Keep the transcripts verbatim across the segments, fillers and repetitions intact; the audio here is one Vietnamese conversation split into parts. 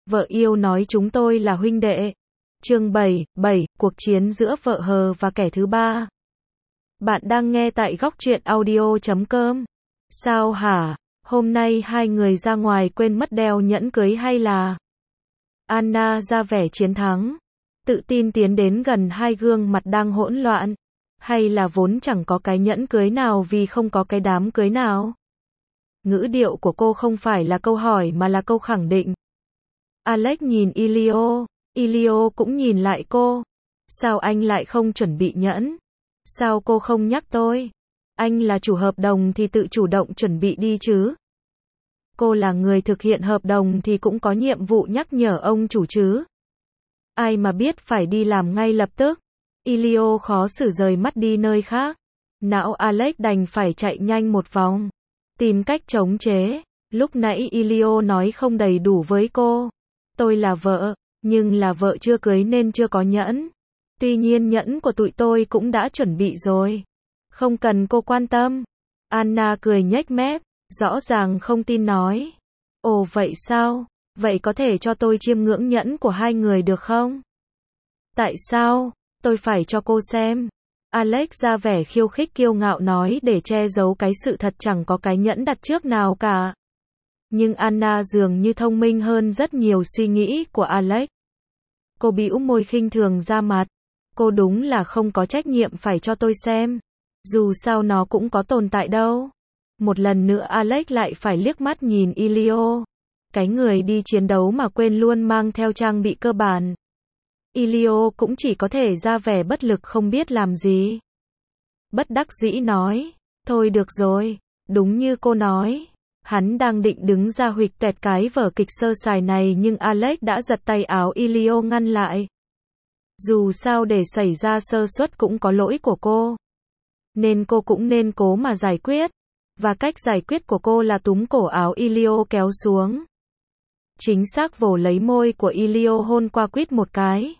Vợ yêu nói chúng tôi là huynh đệ. Chương bảy, bảy, cuộc chiến giữa vợ hờ và kẻ thứ ba. Bạn đang nghe tại góc truyện audio chấm com. Sao hả? Hôm nay hai người ra ngoài quên mất đeo nhẫn cưới hay là? Anna ra vẻ chiến thắng, tự tin tiến đến gần hai gương mặt đang hỗn loạn. Hay là vốn chẳng có cái nhẫn cưới nào vì không có cái đám cưới nào? Ngữ điệu của cô không phải là câu hỏi mà là câu khẳng định. Alex nhìn Elio, Elio cũng nhìn lại cô. Sao anh lại không chuẩn bị nhẫn? Sao cô không nhắc tôi? Anh là chủ hợp đồng thì tự chủ động chuẩn bị đi chứ. Cô là người thực hiện hợp đồng thì cũng có nhiệm vụ nhắc nhở ông chủ chứ. Ai mà biết phải đi làm ngay lập tức. Elio khó xử rời mắt đi nơi khác. Não Alex đành phải chạy nhanh một vòng, tìm cách chống chế. Lúc nãy Elio nói không đầy đủ với cô. Tôi là vợ, nhưng là vợ chưa cưới nên chưa có nhẫn. Tuy nhiên nhẫn của tụi tôi cũng đã chuẩn bị rồi. Không cần cô quan tâm. Anna cười nhếch mép, rõ ràng không tin nói. Ồ vậy sao? Vậy có thể cho tôi chiêm ngưỡng nhẫn của hai người được không? Tại sao? Tôi phải cho cô xem. Alex ra vẻ khiêu khích kiêu ngạo nói để che giấu cái sự thật chẳng có cái nhẫn đặt trước nào cả. Nhưng Anna dường như thông minh hơn rất nhiều suy nghĩ của Alex. Cô bĩu môi khinh thường ra mặt. Cô đúng là không có trách nhiệm phải cho tôi xem. Dù sao nó cũng có tồn tại đâu. Một lần nữa Alex lại phải liếc mắt nhìn Elio. Cái người đi chiến đấu mà quên luôn mang theo trang bị cơ bản. Elio cũng chỉ có thể ra vẻ bất lực không biết làm gì. Bất đắc dĩ nói. Thôi được rồi, đúng như cô nói. Hắn đang định đứng ra huỵch toẹt cái vở kịch sơ sài này nhưng Alex đã giật tay áo Elio ngăn lại. Dù sao để xảy ra sơ suất cũng có lỗi của cô. Nên cô cũng nên cố mà giải quyết. Và cách giải quyết của cô là túm cổ áo Elio kéo xuống. Chính xác vồ lấy môi của Elio hôn qua quýt một cái.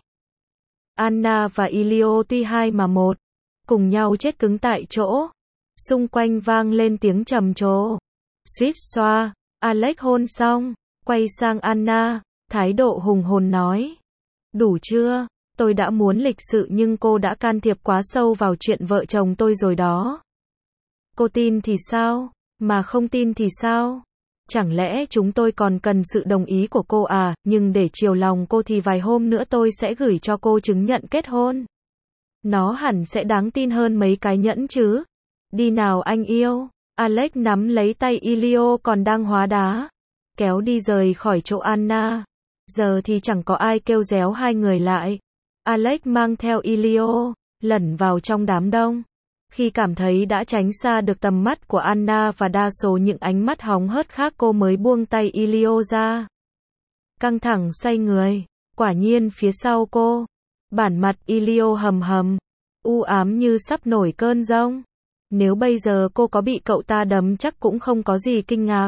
Anna và Elio tuy hai mà một, cùng nhau chết cứng tại chỗ. Xung quanh vang lên tiếng trầm trồ. Suýt xoa, Alex hôn xong, quay sang Anna, thái độ hùng hồn nói. Đủ chưa? Tôi đã muốn lịch sự nhưng cô đã can thiệp quá sâu vào chuyện vợ chồng tôi rồi đó. Cô tin thì sao? Mà không tin thì sao? Chẳng lẽ chúng tôi còn cần sự đồng ý của cô à? Nhưng để chiều lòng cô thì vài hôm nữa tôi sẽ gửi cho cô chứng nhận kết hôn. Nó hẳn sẽ đáng tin hơn mấy cái nhẫn chứ. Đi nào anh yêu. Alex nắm lấy tay Elio còn đang hóa đá, kéo đi rời khỏi chỗ Anna. Giờ thì chẳng có ai kêu réo hai người lại. Alex mang theo Elio, lẩn vào trong đám đông. Khi cảm thấy đã tránh xa được tầm mắt của Anna và đa số những ánh mắt hóng hớt khác cô mới buông tay Elio ra. Căng thẳng xoay người, quả nhiên phía sau cô, bản mặt Elio hầm hầm, u ám như sắp nổi cơn giông. Nếu bây giờ cô có bị cậu ta đấm chắc cũng không có gì kinh ngạc.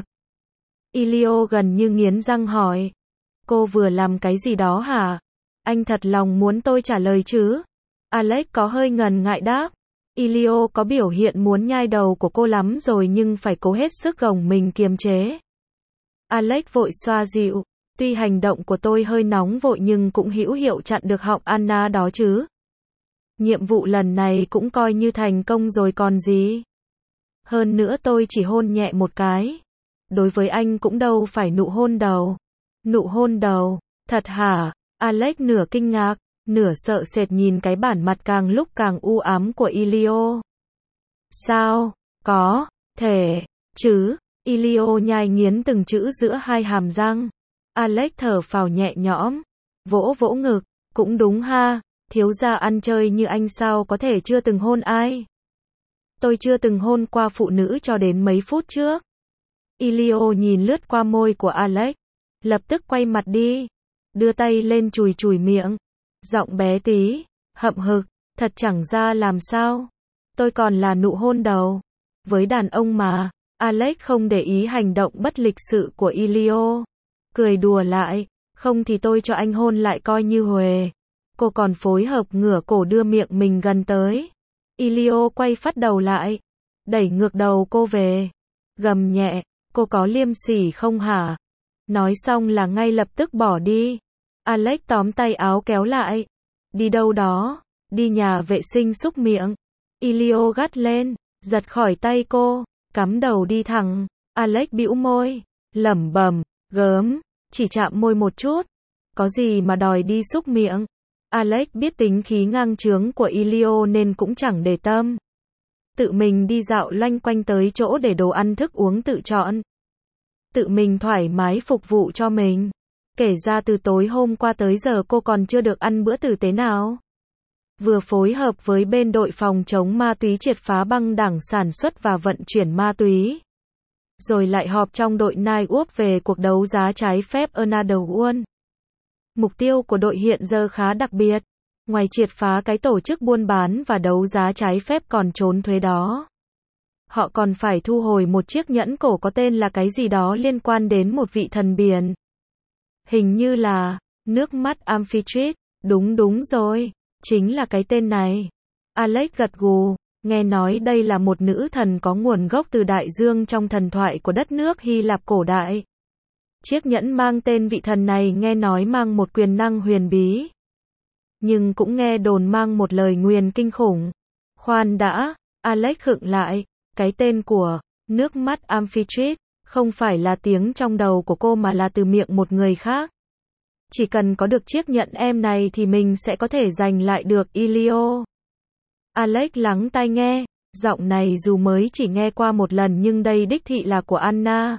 Elio gần như nghiến răng hỏi. Cô vừa làm cái gì đó hả? Anh thật lòng muốn tôi trả lời chứ? Alex có hơi ngần ngại đáp. Elio có biểu hiện muốn nhai đầu của cô lắm rồi nhưng phải cố hết sức gồng mình kiềm chế. Alex vội xoa dịu. Tuy hành động của tôi hơi nóng vội nhưng cũng hữu hiệu chặn được họng Anna đó chứ. Nhiệm vụ lần này cũng coi như thành công rồi còn gì. Hơn nữa tôi chỉ hôn nhẹ một cái. Đối với anh cũng đâu phải nụ hôn đầu. Nụ hôn đầu, thật hả? Alex nửa kinh ngạc, nửa sợ sệt nhìn cái bản mặt càng lúc càng u ám của Elio. Sao? Có, thể, chứ? Elio nhai nghiến từng chữ giữa hai hàm răng. Alex thở phào nhẹ nhõm, vỗ vỗ ngực, cũng đúng ha. Thiếu gia ăn chơi như anh sao có thể chưa từng hôn ai? Tôi chưa từng hôn qua phụ nữ cho đến mấy phút trước. Elio nhìn lướt qua môi của Alex, lập tức quay mặt đi, đưa tay lên chùi chùi miệng, giọng bé tí, hậm hực, thật chẳng ra làm sao. Tôi còn là nụ hôn đầu. Với đàn ông mà, Alex không để ý hành động bất lịch sự của Elio, cười đùa lại, không thì tôi cho anh hôn lại coi như huề. Cô còn phối hợp ngửa cổ đưa miệng mình gần tới. Elio quay phát đầu lại, đẩy ngược đầu cô về, gầm nhẹ, cô có liêm sỉ không hả? Nói xong là ngay lập tức bỏ đi. Alex tóm tay áo kéo lại. Đi đâu đó? Đi nhà vệ sinh xúc miệng. Elio gắt lên, giật khỏi tay cô, cắm đầu đi thẳng. Alex bĩu môi, lẩm bẩm, gớm, chỉ chạm môi một chút. Có gì mà đòi đi xúc miệng. Alex biết tính khí ngang chướng của Elio nên cũng chẳng để tâm. Tự mình đi dạo loanh quanh tới chỗ để đồ ăn thức uống tự chọn. Tự mình thoải mái phục vụ cho mình. Kể ra từ tối hôm qua tới giờ cô còn chưa được ăn bữa tử tế nào. Vừa phối hợp với bên đội phòng chống ma túy triệt phá băng đảng sản xuất và vận chuyển ma túy. Rồi lại họp trong đội Night Walk về cuộc đấu giá trái phép Another One. Mục tiêu của đội hiện giờ khá đặc biệt. Ngoài triệt phá cái tổ chức buôn bán và đấu giá trái phép còn trốn thuế đó. Họ còn phải thu hồi một chiếc nhẫn cổ có tên là cái gì đó liên quan đến một vị thần biển. Hình như là nước mắt Amphitrite. Đúng đúng rồi, chính là cái tên này. Alex gật gù, nghe nói đây là một nữ thần có nguồn gốc từ đại dương trong thần thoại của đất nước Hy Lạp cổ đại. Chiếc nhẫn mang tên vị thần này nghe nói mang một quyền năng huyền bí. Nhưng cũng nghe đồn mang một lời nguyền kinh khủng. Khoan đã, Alex khựng lại, cái tên của nước mắt Amphitrite không phải là tiếng trong đầu của cô mà là từ miệng một người khác. Chỉ cần có được chiếc nhẫn em này thì mình sẽ có thể giành lại được Elio. Alex lắng tai nghe, giọng này dù mới chỉ nghe qua một lần nhưng đây đích thị là của Anna.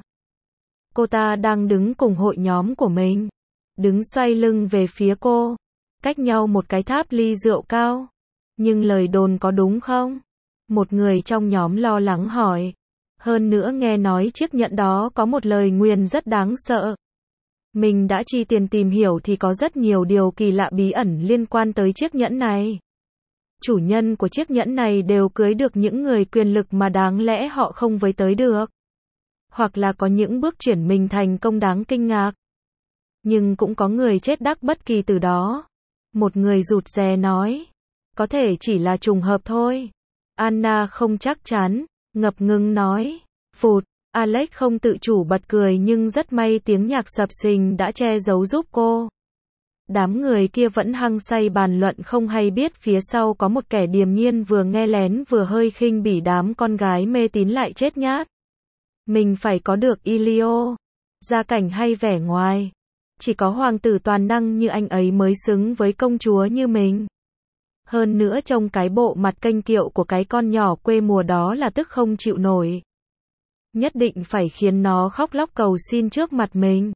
Cô ta đang đứng cùng hội nhóm của mình. Đứng xoay lưng về phía cô. Cách nhau một cái tháp ly rượu cao. Nhưng lời đồn có đúng không? Một người trong nhóm lo lắng hỏi. Hơn nữa nghe nói chiếc nhẫn đó có một lời nguyền rất đáng sợ. Mình đã chi tiền tìm hiểu thì có rất nhiều điều kỳ lạ bí ẩn liên quan tới chiếc nhẫn này. Chủ nhân của chiếc nhẫn này đều cưới được những người quyền lực mà đáng lẽ họ không với tới được. Hoặc là có những bước chuyển mình thành công đáng kinh ngạc. Nhưng cũng có người chết đắc bất kỳ từ đó. Một người rụt rè nói. Có thể chỉ là trùng hợp thôi. Anna không chắc chắn, ngập ngừng nói. Phụt, Alex không tự chủ bật cười nhưng rất may tiếng nhạc sập sình đã che giấu giúp cô. Đám người kia vẫn hăng say bàn luận không hay biết phía sau có một kẻ điềm nhiên vừa nghe lén vừa hơi khinh bỉ đám con gái mê tín lại chết nhát. Mình phải có được Elio. Gia cảnh hay vẻ ngoài. Chỉ có hoàng tử toàn năng như anh ấy mới xứng với công chúa như mình. Hơn nữa trông cái bộ mặt kênh kiệu của cái con nhỏ quê mùa đó là tức không chịu nổi. Nhất định phải khiến nó khóc lóc cầu xin trước mặt mình.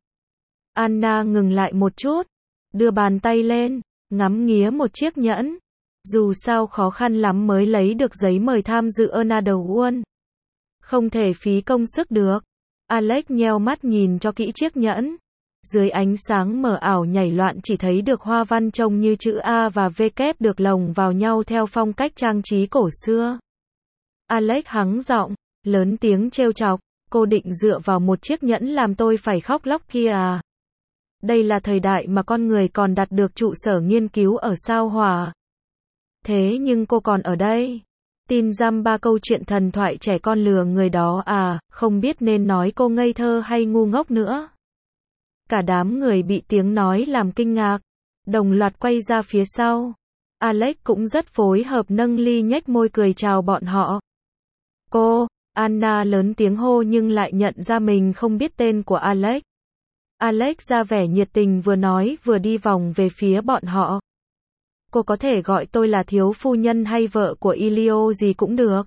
Anna ngừng lại một chút. Đưa bàn tay lên. Ngắm nghía một chiếc nhẫn. Dù sao khó khăn lắm mới lấy được giấy mời tham dự Another One. Không thể phí công sức được. Alex nheo mắt nhìn cho kỹ chiếc nhẫn. Dưới ánh sáng mờ ảo nhảy loạn chỉ thấy được hoa văn trông như chữ A và V kép được lồng vào nhau theo phong cách trang trí cổ xưa. Alex hắng giọng, lớn tiếng trêu chọc, cô định dựa vào một chiếc nhẫn làm tôi phải khóc lóc kia à? Đây là thời đại mà con người còn đặt được trụ sở nghiên cứu ở sao Hỏa. Thế nhưng cô còn ở đây. Tin dăm ba câu chuyện thần thoại trẻ con lừa người đó à, không biết nên nói cô ngây thơ hay ngu ngốc nữa. Cả đám người bị tiếng nói làm kinh ngạc, đồng loạt quay ra phía sau. Alex cũng rất phối hợp nâng ly nhếch môi cười chào bọn họ. Cô, Anna lớn tiếng hô nhưng lại nhận ra mình không biết tên của Alex. Alex ra vẻ nhiệt tình vừa nói vừa đi vòng về phía bọn họ. Cô có thể gọi tôi là thiếu phu nhân hay vợ của Elio gì cũng được.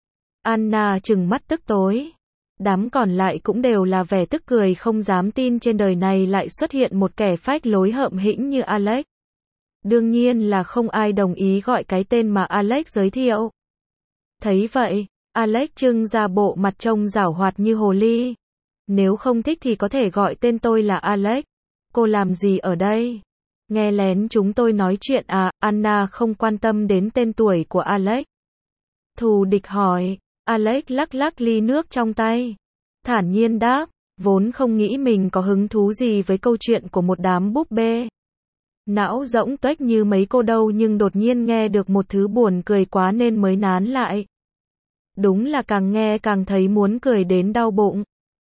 Anna trừng mắt tức tối. Đám còn lại cũng đều là vẻ tức cười không dám tin trên đời này lại xuất hiện một kẻ phách lối hợm hĩnh như Alex. Đương nhiên là không ai đồng ý gọi cái tên mà Alex giới thiệu. Thấy vậy, Alex trưng ra bộ mặt trông giảo hoạt như hồ ly. Nếu không thích thì có thể gọi tên tôi là Alex. Cô làm gì ở đây? Nghe lén chúng tôi nói chuyện à? Anna không quan tâm đến tên tuổi của Alex. Thù địch hỏi. Alex lắc lắc ly nước trong tay. Thản nhiên đáp, vốn không nghĩ mình có hứng thú gì với câu chuyện của một đám búp bê. Não rỗng tuếch như mấy cô đâu nhưng đột nhiên nghe được một thứ buồn cười quá nên mới nán lại. Đúng là càng nghe càng thấy muốn cười đến đau bụng.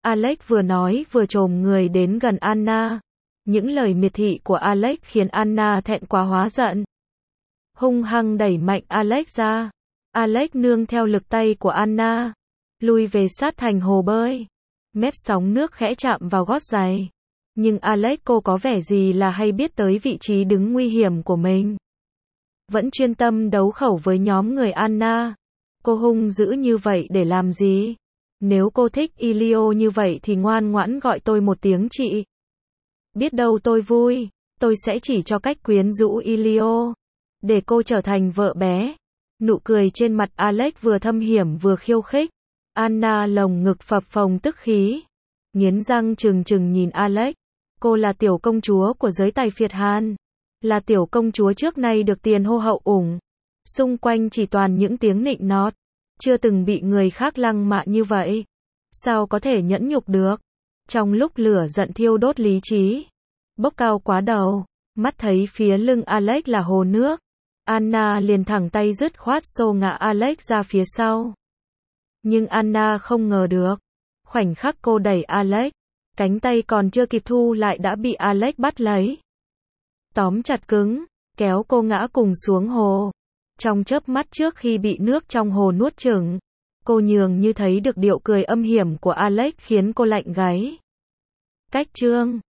Alex vừa nói vừa chồm người đến gần Anna. Những lời miệt thị của Alex khiến Anna thẹn quá hóa giận. Hung hăng đẩy mạnh Alex ra. Alex nương theo lực tay của Anna, lui về sát thành hồ bơi. Mép sóng nước khẽ chạm vào gót giày. Nhưng Alex cô có vẻ gì là hay biết tới vị trí đứng nguy hiểm của mình. Vẫn chuyên tâm đấu khẩu với nhóm người Anna. Cô hung dữ như vậy để làm gì? Nếu cô thích Elio như vậy thì ngoan ngoãn gọi tôi một tiếng chị. Biết đâu tôi vui, tôi sẽ chỉ cho cách quyến rũ Elio, để cô trở thành vợ bé. Nụ cười trên mặt Alex vừa thâm hiểm vừa khiêu khích. Anna lồng ngực phập phồng tức khí, nghiến răng trừng trừng nhìn Alex. Cô là tiểu công chúa của giới tài phiệt Hàn, là tiểu công chúa trước nay được tiền hô hậu ủng. Xung quanh chỉ toàn những tiếng nịnh nót, chưa từng bị người khác lăng mạ như vậy. Sao có thể nhẫn nhục được? Trong lúc lửa giận thiêu đốt lý trí, bốc cao quá đầu, mắt thấy phía lưng Alex là hồ nước, Anna liền thẳng tay dứt khoát xô ngã Alex ra phía sau. Nhưng Anna không ngờ được, khoảnh khắc cô đẩy Alex, cánh tay còn chưa kịp thu lại đã bị Alex bắt lấy. Tóm chặt cứng, kéo cô ngã cùng xuống hồ. Trong chớp mắt trước khi bị nước trong hồ nuốt chửng, cô nhường như thấy được điệu cười âm hiểm của Alex khiến cô lạnh gáy. Cách chương